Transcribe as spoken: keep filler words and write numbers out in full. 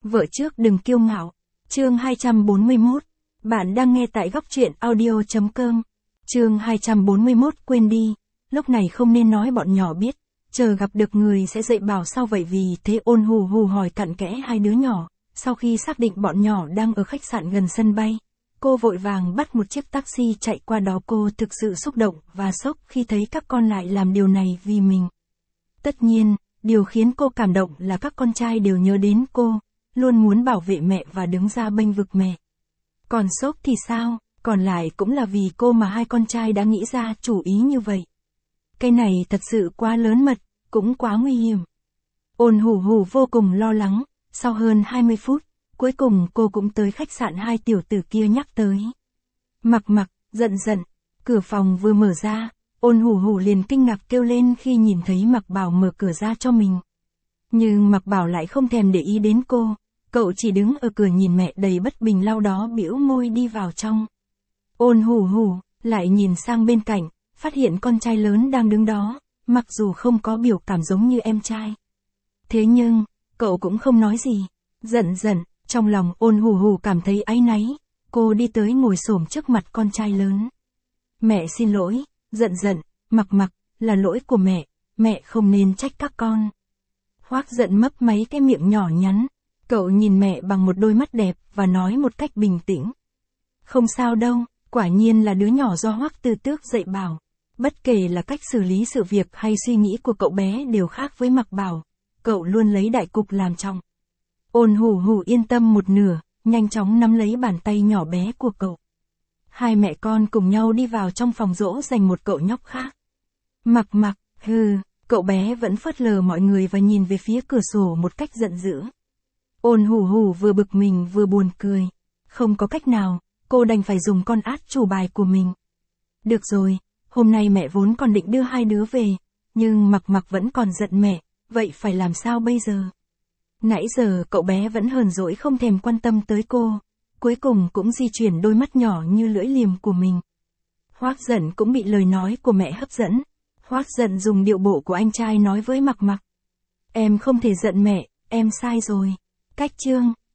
Vợ trước đừng kiêu ngạo. Chương hai trăm bốn mươi mốt. Bạn đang nghe tại góc truyện audio chấm com. Chương hai trăm bốn mươi mốt quên đi. Lúc này không nên nói bọn nhỏ biết. Chờ gặp được người sẽ dạy bảo sao vậy, vì thế ôn hù hù hỏi cặn kẽ hai đứa nhỏ. Sau khi xác định bọn nhỏ đang ở khách sạn gần sân bay, cô vội vàng bắt một chiếc taxi chạy qua đó. Cô thực sự xúc động và sốc khi thấy các con lại làm điều này vì mình. Tất nhiên, điều khiến cô cảm động là các con trai đều nhớ đến cô, luôn muốn bảo vệ mẹ và đứng ra bênh vực mẹ. Còn sốc thì sao, còn lại cũng là vì cô mà hai con trai đã nghĩ ra chủ ý như vậy. Cái này thật sự quá lớn mật, cũng quá nguy hiểm. Ôn hù hù vô cùng lo lắng, sau hơn hai mươi phút, cuối cùng cô cũng tới khách sạn hai tiểu tử kia nhắc tới. Mặc mặc, giận giận, cửa phòng vừa mở ra, ôn hù hù liền kinh ngạc kêu lên khi nhìn thấy Mặc Bảo mở cửa ra cho mình. Nhưng Mặc Bảo lại không thèm để ý đến cô, cậu chỉ đứng ở cửa nhìn mẹ đầy bất bình, lau đó bĩu môi đi vào trong. Ôn hù hù lại nhìn sang bên cạnh, phát hiện con trai lớn đang đứng đó, mặc dù không có biểu cảm giống như em trai. Thế nhưng, cậu cũng không nói gì. Giận giận, trong lòng ôn hù hù cảm thấy áy náy, cô đi tới ngồi xổm trước mặt con trai lớn. Mẹ xin lỗi. Giận giận, Mặc mặc, là lỗi của mẹ, mẹ không nên trách các con. Hoác Giận mấp máy cái miệng nhỏ nhắn, cậu nhìn mẹ bằng một đôi mắt đẹp và nói một cách bình tĩnh. Không sao đâu, quả nhiên là đứa nhỏ do Hoác Tư Tước dạy bảo. Bất kể là cách xử lý sự việc hay suy nghĩ của cậu bé đều khác với Mặc Bảo, cậu luôn lấy đại cục làm trọng. Ôn hù hù yên tâm một nửa, nhanh chóng nắm lấy bàn tay nhỏ bé của cậu. Hai mẹ con cùng nhau đi vào trong phòng dỗ dành một cậu nhóc khác. Mặc mặc, hừ, cậu bé vẫn phớt lờ mọi người và nhìn về phía cửa sổ một cách giận dữ. Ôn hù hù vừa bực mình vừa buồn cười. Không có cách nào, cô đành phải dùng con át chủ bài của mình. Được rồi, hôm nay mẹ vốn còn định đưa hai đứa về, nhưng Mặc mặc vẫn còn giận mẹ, vậy phải làm sao bây giờ? Nãy giờ cậu bé vẫn hờn dỗi không thèm quan tâm tới cô. Cuối cùng cũng di chuyển đôi mắt nhỏ như lưỡi liềm của mình. Hoác Giận cũng bị lời nói của mẹ hấp dẫn. Hoác Giận dùng điệu bộ của anh trai nói với Mặc mặc. Em không thể giận mẹ, em sai rồi. Cách chương,